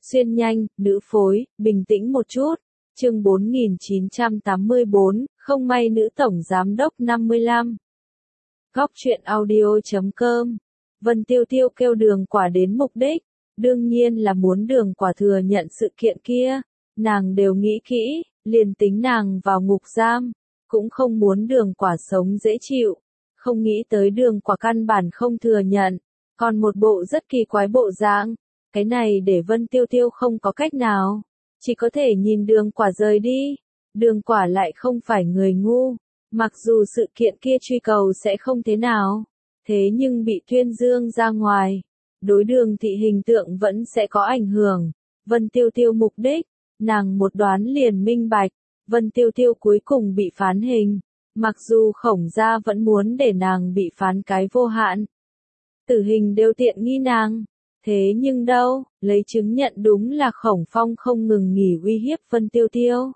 xuyên nhanh, nữ phối, bình tĩnh một chút. Chương 4984, không may nữ tổng giám đốc 55. Góc truyện audio.com. Vân Tiêu Tiêu kêu Đường Quả đến mục đích, đương nhiên là muốn Đường Quả thừa nhận sự kiện kia, nàng đều nghĩ kỹ, liền tính nàng vào ngục giam, cũng không muốn Đường Quả sống dễ chịu, không nghĩ tới Đường Quả căn bản không thừa nhận, còn một bộ rất kỳ quái bộ dạng, cái này để Vân Tiêu Tiêu không có cách nào, chỉ có thể nhìn Đường Quả rời đi. Đường Quả lại không phải người ngu, mặc dù sự kiện kia truy cầu sẽ không thế nào, thế nhưng bị tuyên dương ra ngoài, đối Đường thị hình tượng vẫn sẽ có ảnh hưởng. Vân Tiêu Tiêu mục đích, nàng một đoán liền minh bạch, Vân Tiêu Tiêu cuối cùng bị phán hình, mặc dù Khổng gia vẫn muốn để nàng bị phán cái vô hạn. Tử hình đều tiện nghi nàng, thế nhưng đâu, lấy chứng nhận đúng là Khổng Phong không ngừng nghỉ uy hiếp Vân Tiêu Tiêu.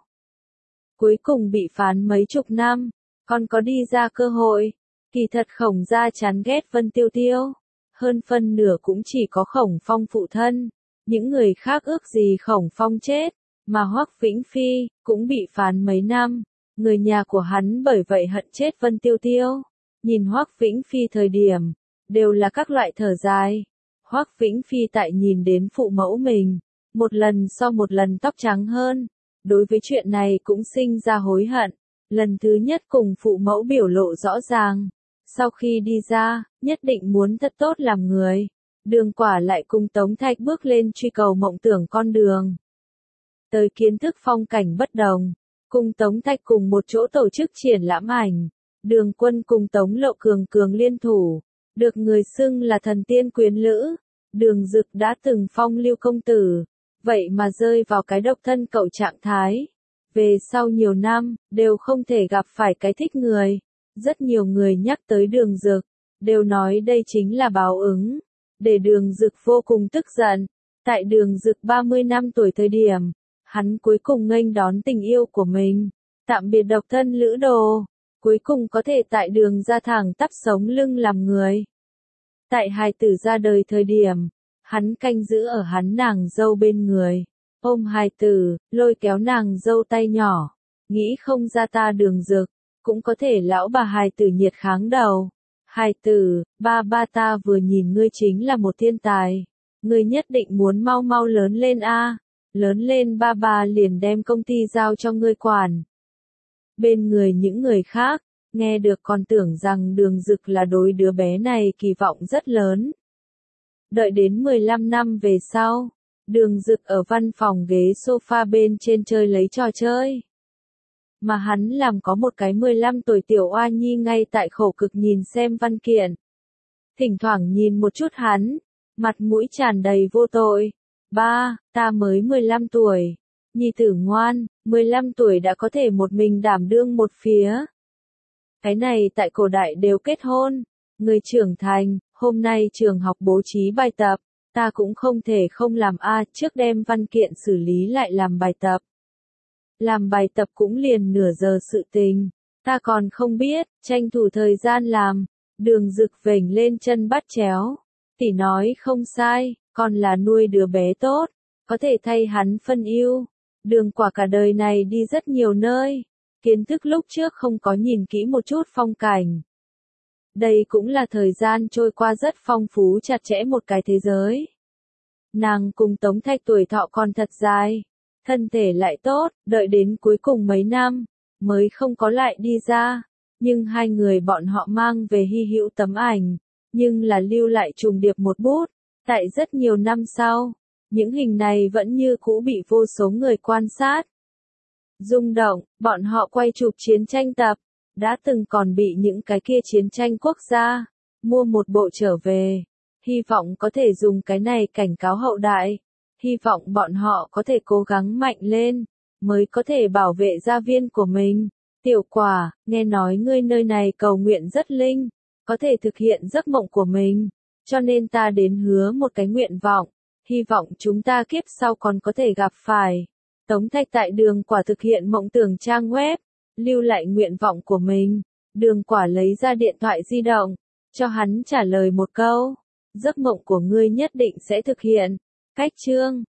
Cuối cùng bị phán mấy chục năm, còn có đi ra cơ hội. Kỳ thật Khổng gia chán ghét Vân Tiêu Tiêu, hơn phân nửa cũng chỉ có Khổng Phong phụ thân, những người khác ước gì Khổng Phong chết, mà Hoắc Vĩnh Phi cũng bị phán mấy năm, người nhà của hắn bởi vậy hận chết Vân Tiêu Tiêu. Nhìn Hoắc Vĩnh Phi thời điểm, đều là các loại thở dài. Hoắc Vĩnh Phi tại nhìn đến phụ mẫu mình, một lần so một lần tóc trắng hơn, đối với chuyện này cũng sinh ra hối hận. Lần thứ nhất cùng phụ mẫu biểu lộ rõ ràng, sau khi đi ra, nhất định muốn thật tốt làm người. Đường Quả lại cùng Tống Thạch bước lên truy cầu mộng tưởng con đường. Tới kiến thức phong cảnh bất đồng, cùng Tống Thạch cùng một chỗ tổ chức triển lãm ảnh, Đường Quân cùng Tống Lộ cường liên thủ, được người xưng là thần tiên quyến lữ. Đường Dực đã từng phong lưu công tử, vậy mà rơi vào cái độc thân cậu trạng thái. Về sau nhiều năm, đều không thể gặp phải cái thích người. Rất nhiều người nhắc tới Đường Dực, đều nói đây chính là báo ứng, để Đường Dực vô cùng tức giận. Tại Đường Dực 30 năm tuổi thời điểm, hắn cuối cùng nghênh đón tình yêu của mình, tạm biệt độc thân lữ đồ, cuối cùng có thể tại Đường ra thẳng tắp sống lưng làm người. Tại hài tử ra đời thời điểm, hắn canh giữ ở hắn nàng dâu bên người, ôm hài tử, lôi kéo nàng dâu tay nhỏ, nghĩ không ra ta Đường Dực, cũng có thể lão bà hài tử nhiệt kháng đầu. Hài tử, ba ta vừa nhìn ngươi chính là một thiên tài, ngươi nhất định muốn mau mau lớn lên a, lớn lên ba liền đem công ty giao cho ngươi quản. Bên người những người khác, nghe được còn tưởng rằng Đường Dực là đối đứa bé này kỳ vọng rất lớn. Đợi đến 15 năm về sau, Đường Dực ở văn phòng ghế sofa bên trên chơi lấy trò chơi. Mà hắn làm có một cái 15 tuổi tiểu oa nhi ngay tại khổ cực nhìn xem văn kiện. Thỉnh thoảng nhìn một chút hắn, mặt mũi tràn đầy vô tội. Ba, ta mới 15 tuổi. Nhi tử ngoan, 15 tuổi đã có thể một mình đảm đương một phía. Cái này tại cổ đại đều kết hôn. Người trưởng thành, hôm nay trường học bố trí bài tập, ta cũng không thể không làm trước đem văn kiện xử lý lại làm bài tập. Làm bài tập cũng liền nửa giờ sự tình, ta còn không biết, tranh thủ thời gian làm. Đường Dực vểnh lên chân bắt chéo, tỷ nói không sai, còn là nuôi đứa bé tốt, có thể thay hắn phân ưu. Đường Quả cả đời này đi rất nhiều nơi, kiến thức lúc trước không có nhìn kỹ một chút phong cảnh. Đây cũng là thời gian trôi qua rất phong phú chặt chẽ một cái thế giới. Nàng cùng Tống Thạch tuổi thọ còn thật dài, thân thể lại tốt, đợi đến cuối cùng mấy năm, mới không có lại đi ra. Nhưng hai người bọn họ mang về hy hữu tấm ảnh, nhưng là lưu lại trùng điệp một bút. Tại rất nhiều năm sau, những hình này vẫn như cũ bị vô số người quan sát. Rung động, bọn họ quay chụp chiến tranh tập, đã từng còn bị những cái kia chiến tranh quốc gia mua một bộ trở về, hy vọng có thể dùng cái này cảnh cáo hậu đại, hy vọng bọn họ có thể cố gắng mạnh lên, mới có thể bảo vệ gia viên của mình. Tiểu Quả, nghe nói ngươi nơi này cầu nguyện rất linh, có thể thực hiện giấc mộng của mình, cho nên ta đến hứa một cái nguyện vọng, hy vọng chúng ta kiếp sau còn có thể gặp phải. Tống Thạch tại Đường Quả thực hiện mộng tưởng trang web, lưu lại nguyện vọng của mình. Đường Quả lấy ra điện thoại di động, cho hắn trả lời một câu, giấc mộng của ngươi nhất định sẽ thực hiện. Cách chương